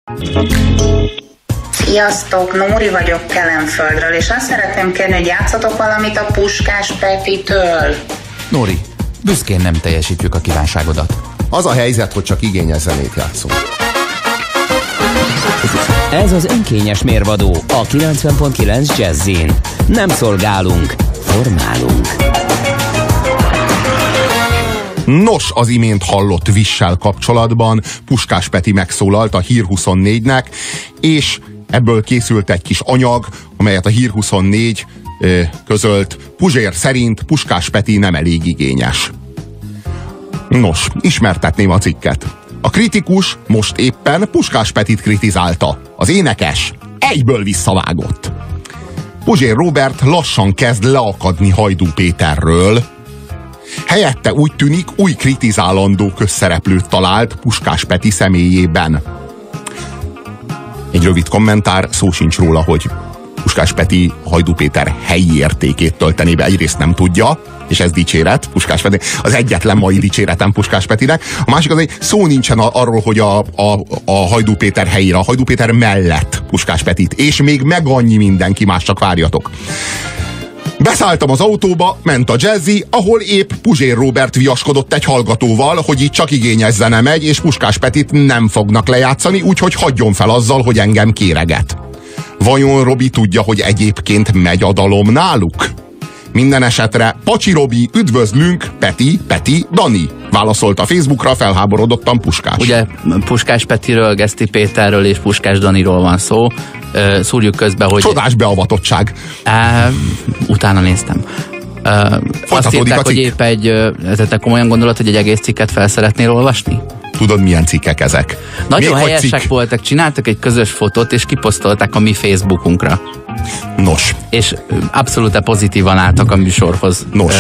Sziasztok, Nóri vagyok Kelenföldről, és azt szeretném kérni, hogy játszatok valamit a Puskás Petitől. Nóri, büszkén nem teljesítjük a kívánságodat. Az a helyzet, hogy csak igényes zenét játszunk. Ez az önkényes mérvadó a 90.9 Jazzin. Nem szolgálunk, formálunk. Nos, az imént hallott vissel kapcsolatban Puskás Peti megszólalt a Hír 24-nek, és ebből készült egy kis anyag, amelyet a Hír 24 közölt. Puzsér szerint Puskás Peti nem elég igényes. Nos, ismertetném a cikket. A kritikus most éppen Puskás Petit kritizálta. Az énekes egyből visszavágott. Puzsér Róbert lassan kezd leakadni Hajdú Péterről. Helyette úgy tűnik, új kritizálandó közszereplőt talált Puskás Peti személyében. Egy rövid kommentár, szó sincs róla, hogy Puskás Peti Hajdú Péter helyi értékét töltené be. Egyrészt nem tudja, és ez dicséret Puskás Peti. Az egyetlen mai dicséretem Puskás Petinek. A másik az, hogy szó nincsen arról, hogy a Hajdú Péter helyére, a Hajdú Péter mellett Puskás Petit, és még meg annyi mindenki más, csak várjatok. Beszálltam az autóba, ment a Jazzy, ahol épp Puzsér Róbert viaskodott egy hallgatóval, hogy itt csak igényes zene megy, és Puskás Petit nem fognak lejátszani, úgyhogy hagyjon fel azzal, hogy engem kéreget. Vajon Robi tudja, hogy egyébként megy a dalom náluk? Minden esetre, Pacsi Robi, üdvözlünk, Peti, Dani, válaszolt a Facebookra felháborodottan Puskás. Ugye Puskás Petiről, Geszti Péterről és Puskás Daniról van szó. Szúrjuk közbe, hogy... Csodás beavatottság. Utána néztem. Azt írták, hogy épp te komolyan gondolod, hogy egy egész cikket fel szeretnél olvasni? Tudod, milyen cikkek ezek? Nagyon helyesek voltak, csináltak egy közös fotót, és kiposztolták a mi Facebookunkra. Nos. És abszolút pozitívan álltak a műsorhoz. Nos.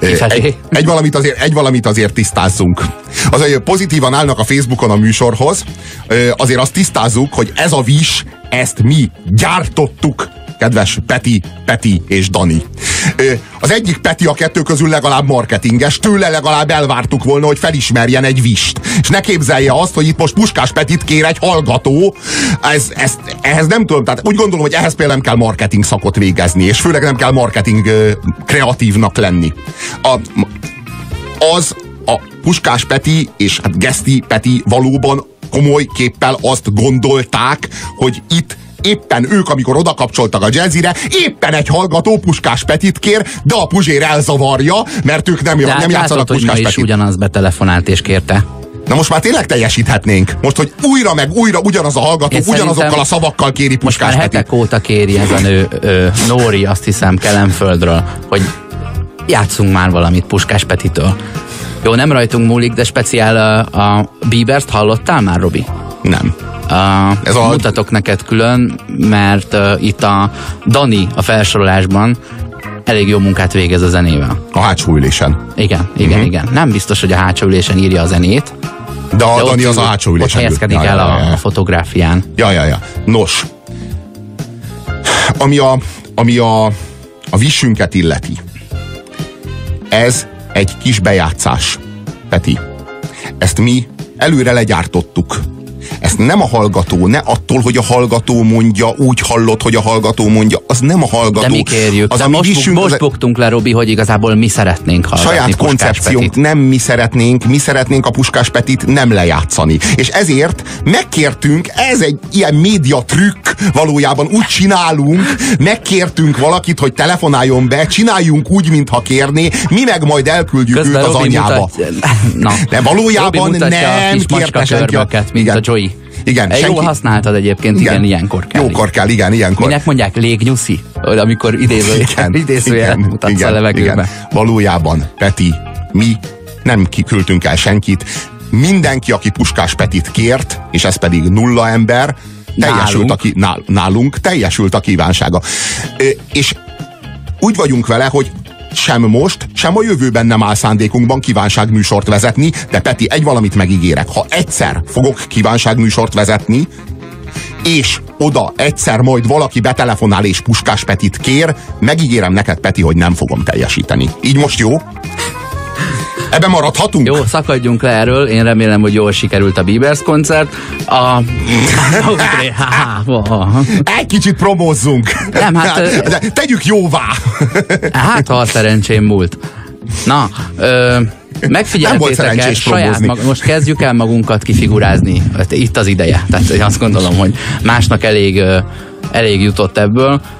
Egy valamit azért tisztázzunk. Az, hogy pozitívan állnak a Facebookon a műsorhoz, azért azt tisztázzuk, hogy ez a vis, ezt mi gyártottuk, kedves Peti és Dani. Az egyik Peti a kettő közül legalább marketinges, tőle legalább elvártuk volna, hogy felismerjen egy vist. És ne képzelje azt, hogy itt most Puskás Petit kér egy hallgató. Ehhez nem tudom, tehát úgy gondolom, hogy ehhez például nem kell marketing szakot végezni, és főleg nem kell marketing kreatívnak lenni. A Puskás Peti és hát Geszti Peti valóban komoly képpel azt gondolták, hogy itt éppen ők, amikor odakapcsoltak a Jazzire, éppen egy hallgató Puskás Petit kér, de a Puzsér elzavarja, mert ők nem játszanak Puskás Petit. Is ugyanaz betelefonált és kérte. Na most már tényleg teljesíthetnénk. Most, hogy újra meg újra ugyanaz a hallgató, ugyanazokkal a szavakkal kéri Puskás Petit. Most már hetek óta kéri ez a nő, Nóri, azt hiszem, Kelenföldről, hogy játszunk már valamit Puskás Petitől. Jó, nem rajtunk múlik, de speciál a Biebert hallottál már, Robi? Nem. Mutatok neked külön, mert itt a Dani a felsorolásban elég jó munkát végez a zenével. A hátsó ülésen. Igen. Nem biztos, hogy a hátsó ülésen írja a zenét. De a Dani az a hátsó ülésen. Ott helyezkedik el a fotográfián. Ja. Nos. Ami a vissünket illeti. Ez egy kis bejátszás, Peti. Ezt mi előre legyártottuk. Ezt nem a hallgató, ne attól, hogy a hallgató mondja, úgy hallott, hogy a hallgató mondja, az nem a hallgató. De mi kérjük, az, most buktunk le, Robi, hogy igazából mi szeretnénk hallgatni. Saját koncepciónk, nem mi szeretnénk a Puskás Petit nem lejátszani. És ezért megkértünk, ez egy ilyen média trükk, valójában úgy csinálunk, megkértünk valakit, hogy telefonáljon be, csináljunk úgy, mintha kérné, mi meg majd elküldjük közben őt az anyjába. De valójában nem kérte senki mint a Joey. Igen, jól használtad egyébként, igen, ilyenkor kell. Jókor kell, igen, ilyenkor. Minek mondják, légnyuszi? Amikor idézőjel mutatsz a levegőbe. Valójában, Peti, mi nem kiküldtünk el senkit. Mindenki, aki Puskás Petit kért, és ez pedig 0 ember, nálunk teljesült a kívánsága. És úgy vagyunk vele, hogy sem most, sem a jövőben nem áll szándékunkban kívánságműsort vezetni, de Peti, egy valamit megígérek. Ha egyszer fogok kívánságműsort vezetni, és oda egyszer majd valaki betelefonál és Puskás Petit kér, megígérem neked, Peti, hogy nem fogom teljesíteni. Így most jó? Ebben maradhatunk? Jó, szakadjunk le erről, én remélem, hogy jól sikerült a Biebers koncert. Egy kicsit promózzunk. Nem, hát... Tegyük jóvá. Hát, ha a szerencsém múlt. Na, megfigyeltétek-e saját most kezdjük el magunkat kifigurázni. Itt az ideje. Tehát én azt gondolom, hogy másnak elég jutott ebből.